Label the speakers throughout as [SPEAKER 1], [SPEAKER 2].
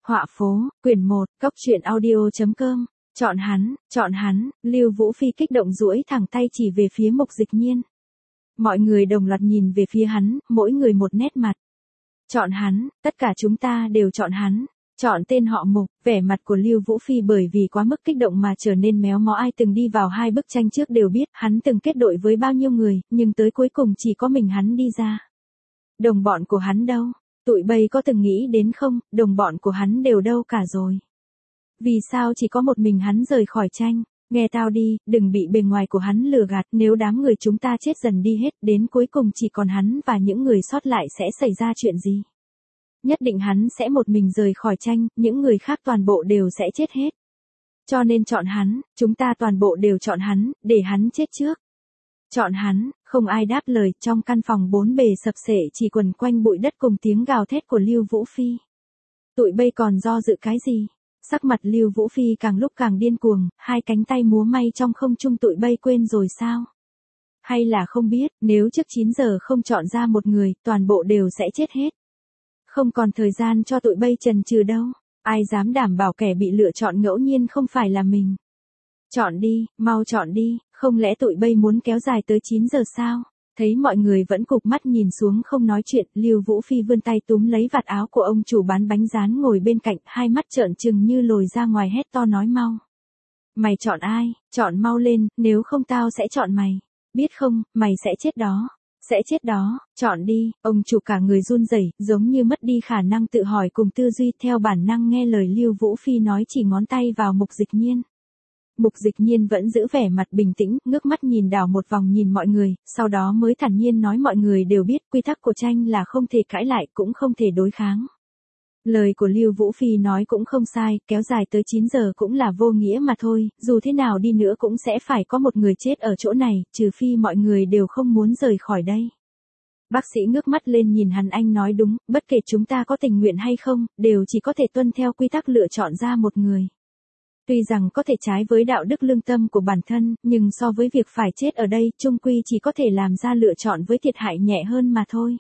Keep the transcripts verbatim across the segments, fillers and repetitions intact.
[SPEAKER 1] Họa phố, quyển một, cốc truyện audio.com. Chọn hắn, chọn hắn, Lưu Vũ Phi kích động duỗi thẳng tay chỉ về phía Mục Dịch Nhiên. Mọi người đồng loạt nhìn về phía hắn, mỗi người một nét mặt. Chọn hắn, tất cả chúng ta đều chọn hắn. Chọn tên họ Mục. Vẻ mặt của Lưu Vũ Phi bởi vì quá mức kích động mà trở nên méo mó. Ai từng đi vào hai bức tranh trước đều biết hắn từng kết đội với bao nhiêu người, nhưng tới cuối cùng chỉ có mình hắn đi ra. Đồng bọn của hắn đâu? Tụi bay có từng nghĩ đến không, đồng bọn của hắn đều đâu cả rồi? Vì sao chỉ có một mình hắn rời khỏi tranh? Nghe tao đi, đừng bị bề ngoài của hắn lừa gạt, nếu đám người chúng ta chết dần đi hết, đến cuối cùng chỉ còn hắn và những người sót lại sẽ xảy ra chuyện gì? Nhất định hắn sẽ một mình rời khỏi tranh, những người khác toàn bộ đều sẽ chết hết. Cho nên chọn hắn, chúng ta toàn bộ đều chọn hắn, để hắn chết trước. Chọn hắn, không ai đáp lời, trong căn phòng bốn bề sập sệ chỉ quần quanh bụi đất cùng tiếng gào thét của Lưu Vũ Phi. Tụi bay còn do dự cái gì? Sắc mặt Lưu Vũ Phi càng lúc càng điên cuồng, hai cánh tay múa may trong không trung. Tụi bay quên rồi sao? Hay là không biết, nếu trước chín giờ không chọn ra một người, toàn bộ đều sẽ chết hết. Không còn thời gian cho tụi bay chần chừ đâu, ai dám đảm bảo kẻ bị lựa chọn ngẫu nhiên không phải là mình. Chọn đi, mau chọn đi, không lẽ tụi bay muốn kéo dài tới chín giờ sao? Thấy mọi người vẫn cụp mắt nhìn xuống không nói chuyện, Lưu Vũ Phi vươn tay túm lấy vạt áo của ông chủ bán bánh rán ngồi bên cạnh, hai mắt trợn trừng như lồi ra ngoài, hét to nói mau. Mày chọn ai? Chọn mau lên, nếu không tao sẽ chọn mày. Biết không, mày sẽ chết đó. Sẽ chết đó, chọn đi. Ông chủ cả người run rẩy, giống như mất đi khả năng tự hỏi cùng tư duy, theo bản năng nghe lời Lưu Vũ Phi nói chỉ ngón tay vào Mục Dịch Nhiên. Mục Dịch Nhiên vẫn giữ vẻ mặt bình tĩnh, ngước mắt nhìn đảo một vòng nhìn mọi người, sau đó mới thản nhiên nói mọi người đều biết quy tắc của tranh là không thể cãi lại cũng không thể đối kháng. Lời của Lưu Vũ Phi nói cũng không sai, kéo dài tới chín giờ cũng là vô nghĩa mà thôi, dù thế nào đi nữa cũng sẽ phải có một người chết ở chỗ này, trừ phi mọi người đều không muốn rời khỏi đây. Bác sĩ ngước mắt lên nhìn hắn, anh nói đúng, bất kể chúng ta có tình nguyện hay không, đều chỉ có thể tuân theo quy tắc lựa chọn ra một người. Tuy rằng có thể trái với đạo đức lương tâm của bản thân, nhưng so với việc phải chết ở đây, chung quy chỉ có thể làm ra lựa chọn với thiệt hại nhẹ hơn mà thôi.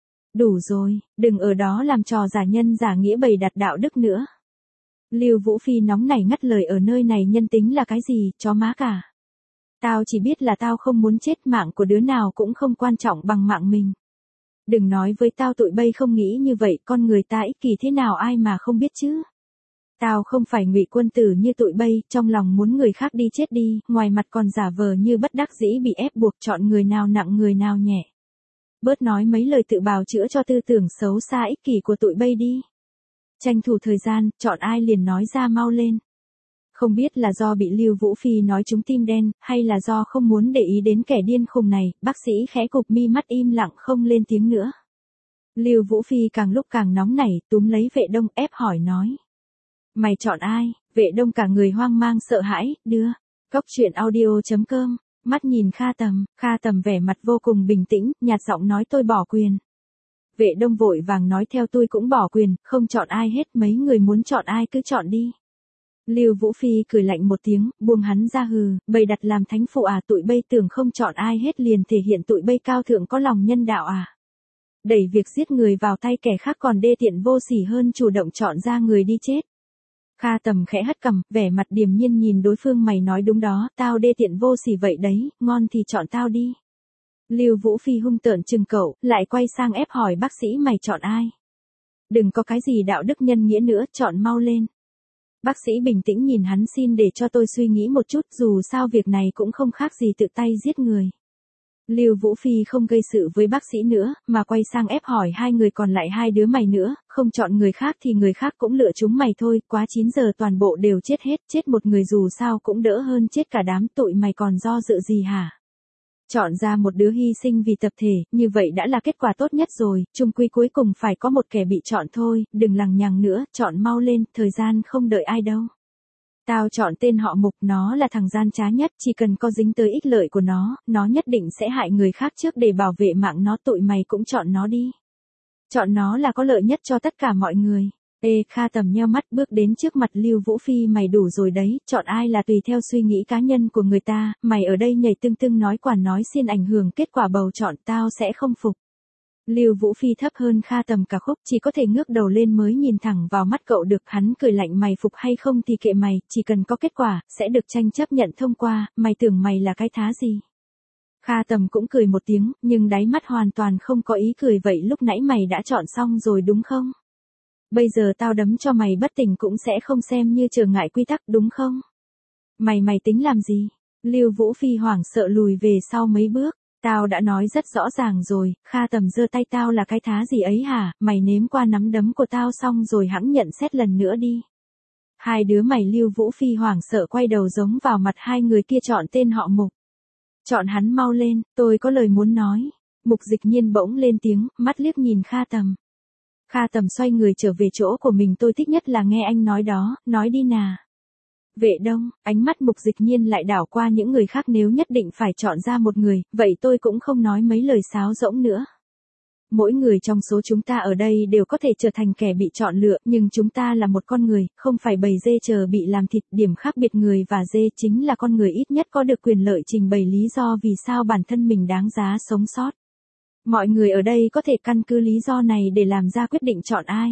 [SPEAKER 1] Đủ rồi, đừng ở đó làm trò giả nhân giả nghĩa bày đặt đạo đức nữa. Lưu Vũ Phi nóng nảy ngắt lời, ở nơi này nhân tính là cái gì, chó má cả. Tao chỉ biết là tao không muốn chết, mạng của đứa nào cũng không quan trọng bằng mạng mình. Đừng nói với tao tụi bay không nghĩ như vậy, con người ta ích kỷ thế nào ai mà không biết chứ. Tao không phải ngụy quân tử như tụi bay, trong lòng muốn người khác đi chết đi, ngoài mặt còn giả vờ như bất đắc dĩ bị ép buộc chọn người nào nặng người nào nhẹ. Bớt nói mấy lời tự bào chữa cho tư tưởng xấu xa ích kỷ của tụi bay đi. Tranh thủ thời gian, chọn ai liền nói ra mau lên. Không biết là do bị Lưu Vũ Phi nói trúng tim đen, hay là do không muốn để ý đến kẻ điên khùng này, bác sĩ khẽ cụp mi mắt im lặng không lên tiếng nữa. Lưu Vũ Phi càng lúc càng nóng nảy, túm lấy Vệ Đông ép hỏi nói. Mày chọn ai? Vệ Đông cả người hoang mang sợ hãi, đưa. Cốc truyện audio.com. Mắt nhìn Kha Tầm, Kha Tầm vẻ mặt vô cùng bình tĩnh, nhạt giọng nói tôi bỏ quyền. Vệ Đông vội vàng nói theo tôi cũng bỏ quyền, không chọn ai hết, mấy người muốn chọn ai cứ chọn đi. Lưu Vũ Phi cười lạnh một tiếng, buông hắn ra hừ, bày đặt làm thánh phụ à, tụi bay tưởng không chọn ai hết liền thể hiện tụi bay cao thượng có lòng nhân đạo à. Đẩy việc giết người vào tay kẻ khác còn đê tiện vô sỉ hơn chủ động chọn ra người đi chết. Kha Tầm khẽ hất cằm, vẻ mặt điềm nhiên nhìn đối phương, mày nói đúng đó, tao đê tiện vô sỉ vậy đấy, ngon thì chọn tao đi. Lưu Vũ Phi hung tợn chừng cậu, lại quay sang ép hỏi bác sĩ mày chọn ai? Đừng có cái gì đạo đức nhân nghĩa nữa, chọn mau lên. Bác sĩ bình tĩnh nhìn hắn, xin để cho tôi suy nghĩ một chút, dù sao việc này cũng không khác gì tự tay giết người. Lưu Vũ Phi không gây sự với bác sĩ nữa, mà quay sang ép hỏi hai người còn lại, hai đứa mày nữa, không chọn người khác thì người khác cũng lựa chúng mày thôi, quá chín giờ toàn bộ đều chết hết, chết một người dù sao cũng đỡ hơn chết cả đám, tụi mày còn do dự gì hả? Chọn ra một đứa hy sinh vì tập thể, như vậy đã là kết quả tốt nhất rồi, chung quy cuối cùng phải có một kẻ bị chọn thôi, đừng lằng nhằng nữa, chọn mau lên, thời gian không đợi ai đâu. Tao chọn tên họ Mục, nó là thằng gian trá nhất, chỉ cần có dính tới ích lợi của nó, nó nhất định sẽ hại người khác trước để bảo vệ mạng nó, tụi mày cũng chọn nó đi. Chọn nó là có lợi nhất cho tất cả mọi người. Ê, Kha Tầm nheo mắt bước đến trước mặt Lưu Vũ Phi, mày đủ rồi đấy, chọn ai là tùy theo suy nghĩ cá nhân của người ta, mày ở đây nhảy tưng tưng nói quản nói xiên ảnh hưởng kết quả bầu chọn, tao sẽ không phục. Lưu Vũ Phi thấp hơn Kha Tầm cả khúc, chỉ có thể ngước đầu lên mới nhìn thẳng vào mắt cậu được. Hắn cười lạnh, mày phục hay không thì kệ mày, chỉ cần có kết quả, sẽ được tranh chấp nhận thông qua, mày tưởng mày là cái thá gì. Kha Tầm cũng cười một tiếng, nhưng đáy mắt hoàn toàn không có ý cười. Vậy lúc nãy mày đã chọn xong rồi đúng không? Bây giờ tao đấm cho mày bất tỉnh cũng sẽ không xem như trở ngại quy tắc đúng không? Mày mày tính làm gì? Lưu Vũ Phi hoảng sợ lùi về sau mấy bước. Tao đã nói rất rõ ràng rồi, Kha Tầm giơ tay, tao là cái thá gì ấy hả, mày nếm qua nắm đấm của tao xong rồi hẵng nhận xét lần nữa đi. Hai đứa mày. Lưu Vũ Phi hoảng sợ quay đầu giống vào mặt hai người kia, chọn tên họ Mục. Chọn hắn mau lên, tôi có lời muốn nói. Mục Dịch Nhiên bỗng lên tiếng, mắt liếc nhìn Kha Tầm. Kha Tầm xoay người trở về chỗ của mình. Tôi thích nhất là nghe anh nói đó, nói đi nà. Vệ Đông, ánh mắt Mục Dịch Nhiên lại đảo qua những người khác. Nếu nhất định phải chọn ra một người, vậy tôi cũng không nói mấy lời sáo rỗng nữa. Mỗi người trong số chúng ta ở đây đều có thể trở thành kẻ bị chọn lựa, nhưng chúng ta là một con người, không phải bầy dê chờ bị làm thịt. Điểm khác biệt người và dê chính là con người ít nhất có được quyền lợi trình bày lý do vì sao bản thân mình đáng giá sống sót. Mọi người ở đây có thể căn cứ lý do này để làm ra quyết định chọn ai.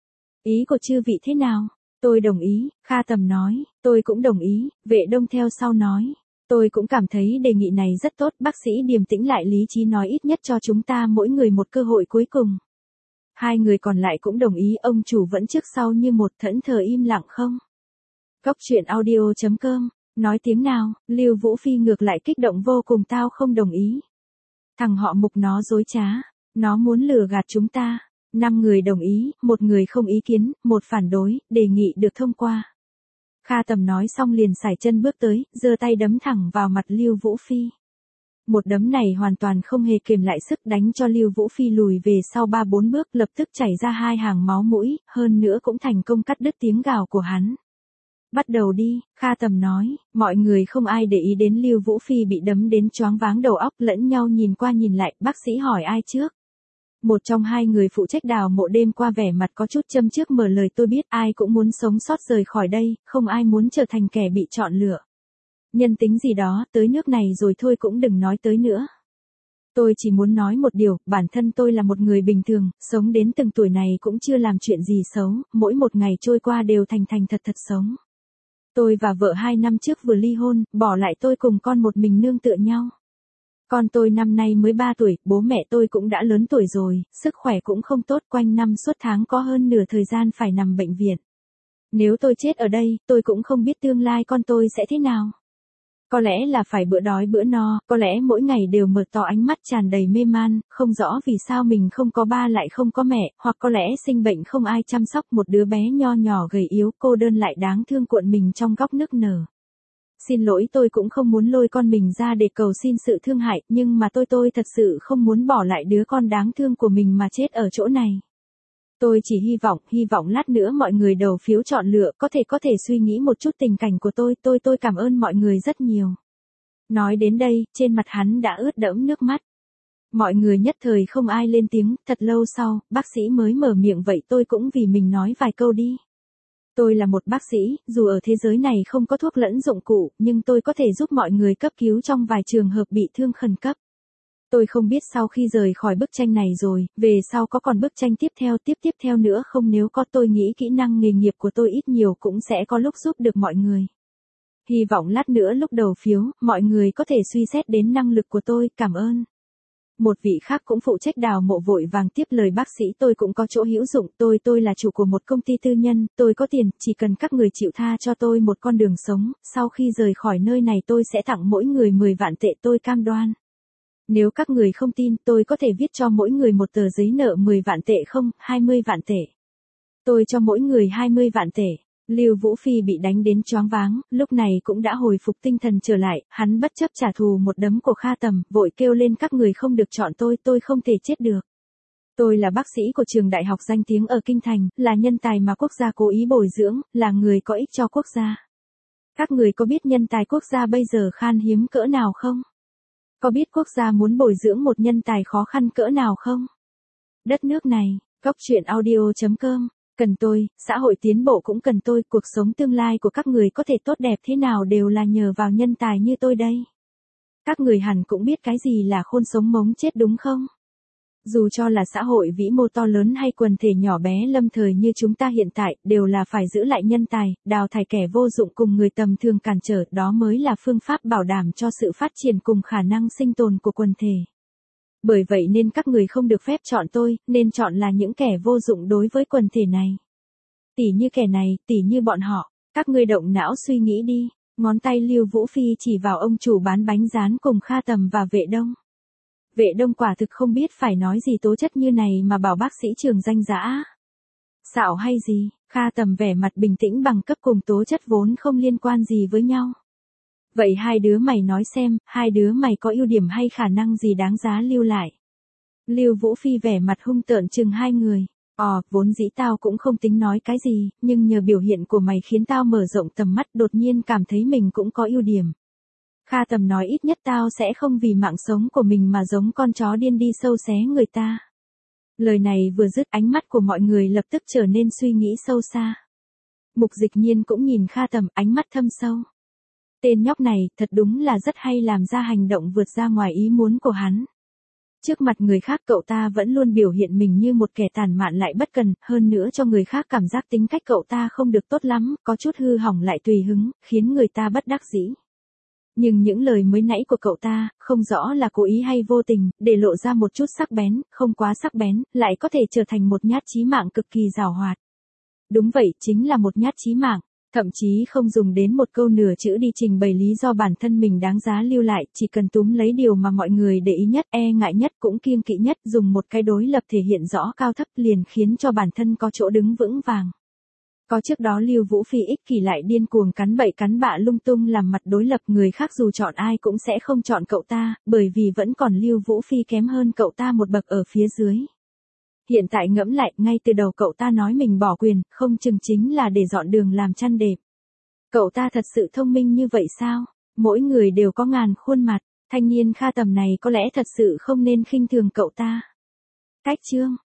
[SPEAKER 1] Ý của chư vị thế nào? Tôi đồng ý, Kha Tầm nói. Tôi cũng đồng ý, Vệ Đông theo sau nói. Tôi cũng cảm thấy đề nghị này rất tốt. Bác sĩ điềm tĩnh lại lý trí nói, ít nhất cho chúng ta mỗi người một cơ hội cuối cùng. Hai người còn lại cũng đồng ý. Ông chủ vẫn trước sau như một, thẫn thờ im lặng không. Cốc truyện audio chấm com. Nói tiếng nào? Lưu Vũ Phi ngược lại kích động vô cùng. Tao không đồng ý. Thằng họ Mục nó dối trá. Nó muốn lừa gạt chúng ta. Năm người đồng ý, một người không ý kiến, một phản đối, đề nghị được thông qua. Kha Tầm nói xong liền sải chân bước tới, giơ tay đấm thẳng vào mặt Lưu Vũ Phi. Một đấm này hoàn toàn không hề kiềm lại sức, đánh cho Lưu Vũ Phi lùi về sau ba bốn bước, lập tức chảy ra hai hàng máu mũi, hơn nữa cũng thành công cắt đứt tiếng gào của hắn. Bắt đầu đi, Kha Tầm nói. Mọi người không ai để ý đến Lưu Vũ Phi bị đấm đến choáng váng đầu óc, lẫn nhau nhìn qua nhìn lại. Bác sĩ hỏi ai trước? Một trong hai người phụ trách đào mộ đêm qua vẻ mặt có chút châm chước mở lời, tôi biết ai cũng muốn sống sót rời khỏi đây, không ai muốn trở thành kẻ bị chọn lựa. Nhân tính gì đó, tới nước này rồi thôi cũng đừng nói tới nữa. Tôi chỉ muốn nói một điều, bản thân tôi là một người bình thường, sống đến từng tuổi này cũng chưa làm chuyện gì xấu, mỗi một ngày trôi qua đều thành thành thật thật sống. Tôi và vợ hai năm trước vừa ly hôn, bỏ lại tôi cùng con một mình nương tựa nhau. Con tôi năm nay mới ba tuổi, bố mẹ tôi cũng đã lớn tuổi rồi, sức khỏe cũng không tốt, quanh năm suốt tháng có hơn nửa thời gian phải nằm bệnh viện. Nếu tôi chết ở đây, tôi cũng không biết tương lai con tôi sẽ thế nào. Có lẽ là phải bữa đói bữa no, có lẽ mỗi ngày đều mở to ánh mắt tràn đầy mê man, không rõ vì sao mình không có ba lại không có mẹ, hoặc có lẽ sinh bệnh không ai chăm sóc, một đứa bé nho nhỏ gầy yếu, cô đơn lại đáng thương cuộn mình trong góc nức nở. Xin lỗi, tôi cũng không muốn lôi con mình ra để cầu xin sự thương hại, nhưng mà tôi tôi thật sự không muốn bỏ lại đứa con đáng thương của mình mà chết ở chỗ này. Tôi chỉ hy vọng, hy vọng lát nữa mọi người đầu phiếu chọn lựa có thể có thể suy nghĩ một chút tình cảnh của tôi, tôi tôi cảm ơn mọi người rất nhiều. Nói đến đây, trên mặt hắn đã ướt đẫm nước mắt. Mọi người nhất thời không ai lên tiếng, thật lâu sau, bác sĩ mới mở miệng, vậy tôi cũng vì mình nói vài câu đi. Tôi là một bác sĩ, dù ở thế giới này không có thuốc lẫn dụng cụ, nhưng tôi có thể giúp mọi người cấp cứu trong vài trường hợp bị thương khẩn cấp. Tôi không biết sau khi rời khỏi bức tranh này rồi, về sau có còn bức tranh tiếp theo tiếp tiếp theo nữa không, nếu có tôi nghĩ kỹ năng nghề nghiệp của tôi ít nhiều cũng sẽ có lúc giúp được mọi người. Hy vọng lát nữa lúc đầu phiếu, mọi người có thể suy xét đến năng lực của tôi, cảm ơn. Một vị khác cũng phụ trách đào mộ vội vàng tiếp lời, bác sĩ tôi cũng có chỗ hữu dụng, tôi tôi là chủ của một công ty tư nhân, tôi có tiền, chỉ cần các người chịu tha cho tôi một con đường sống, sau khi rời khỏi nơi này tôi sẽ tặng mỗi người mười vạn tệ, tôi cam đoan. Nếu các người không tin, tôi có thể viết cho mỗi người một tờ giấy nợ mười vạn tệ không, hai mươi vạn tệ. Tôi cho mỗi người hai mươi vạn tệ. Lưu Vũ Phi bị đánh đến choáng váng, lúc này cũng đã hồi phục tinh thần trở lại, hắn bất chấp trả thù một đấm của Kha Tầm, vội kêu lên, các người không được chọn tôi, tôi không thể chết được. Tôi là bác sĩ của trường đại học danh tiếng ở Kinh Thành, là nhân tài mà quốc gia cố ý bồi dưỡng, là người có ích cho quốc gia. Các người có biết nhân tài quốc gia bây giờ khan hiếm cỡ nào không? Có biết quốc gia muốn bồi dưỡng một nhân tài khó khăn cỡ nào không? Đất nước này, cốc truyện audio chấm com, cần tôi, xã hội tiến bộ cũng cần tôi, cuộc sống tương lai của các người có thể tốt đẹp thế nào đều là nhờ vào nhân tài như tôi đây. Các người hẳn cũng biết cái gì là khôn sống mống chết đúng không? Dù cho là xã hội vĩ mô to lớn hay quần thể nhỏ bé lâm thời như chúng ta hiện tại, đều là phải giữ lại nhân tài, đào thải kẻ vô dụng cùng người tầm thường cản trở, đó mới là phương pháp bảo đảm cho sự phát triển cùng khả năng sinh tồn của quần thể. Bởi vậy nên các người không được phép chọn tôi, nên chọn là những kẻ vô dụng đối với quần thể này. Tỉ như kẻ này, tỉ như bọn họ, các ngươi động não suy nghĩ đi. Ngón tay Lưu Vũ Phi chỉ vào ông chủ bán bánh rán cùng Kha Tầm và Vệ Đông. Vệ Đông quả thực không biết phải nói gì tố chất như này mà bảo bác sĩ Trường danh dã. Xạo hay gì, Kha Tầm vẻ mặt bình tĩnh bằng cấp cùng tố chất vốn không liên quan gì với nhau. Vậy hai đứa mày nói xem, hai đứa mày có ưu điểm hay khả năng gì đáng giá lưu lại? Lưu Vũ Phi vẻ mặt hung tợn chừng hai người. Ờ, vốn dĩ tao cũng không tính nói cái gì, nhưng nhờ biểu hiện của mày khiến tao mở rộng tầm mắt, đột nhiên cảm thấy mình cũng có ưu điểm. Kha Tầm nói ít nhất tao sẽ không vì mạng sống của mình mà giống con chó điên đi sâu xé người ta. Lời này vừa dứt, ánh mắt của mọi người lập tức trở nên suy nghĩ sâu xa. Mục Dịch Nhiên cũng nhìn Kha Tầm, ánh mắt thâm sâu. Tên nhóc này thật đúng là rất hay làm ra hành động vượt ra ngoài ý muốn của hắn. Trước mặt người khác cậu ta vẫn luôn biểu hiện mình như một kẻ tàn mạn lại bất cần, hơn nữa cho người khác cảm giác tính cách cậu ta không được tốt lắm, có chút hư hỏng lại tùy hứng, khiến người ta bất đắc dĩ. Nhưng những lời mới nãy của cậu ta, không rõ là cố ý hay vô tình, để lộ ra một chút sắc bén, không quá sắc bén, lại có thể trở thành một nhát chí mạng cực kỳ giàu hoạt. Đúng vậy, chính là một nhát chí mạng. Thậm chí không dùng đến một câu nửa chữ đi trình bày lý do bản thân mình đáng giá lưu lại, chỉ cần túm lấy điều mà mọi người để ý nhất, e ngại nhất cũng kiêng kỵ nhất, dùng một cái đối lập thể hiện rõ cao thấp liền khiến cho bản thân có chỗ đứng vững vàng. Có trước đó Lưu Vũ Phi ích kỷ lại điên cuồng cắn bậy cắn bạ lung tung làm mặt đối lập, người khác dù chọn ai cũng sẽ không chọn cậu ta, bởi vì vẫn còn Lưu Vũ Phi kém hơn cậu ta một bậc ở phía dưới. Hiện tại ngẫm lại, ngay từ đầu cậu ta nói mình bỏ quyền, không chừng chính là để dọn đường làm chăn đệm. Cậu ta thật sự thông minh như vậy sao? Mỗi người đều có ngàn khuôn mặt, thanh niên Kha Tầm này có lẽ thật sự không nên khinh thường cậu ta. Cách chương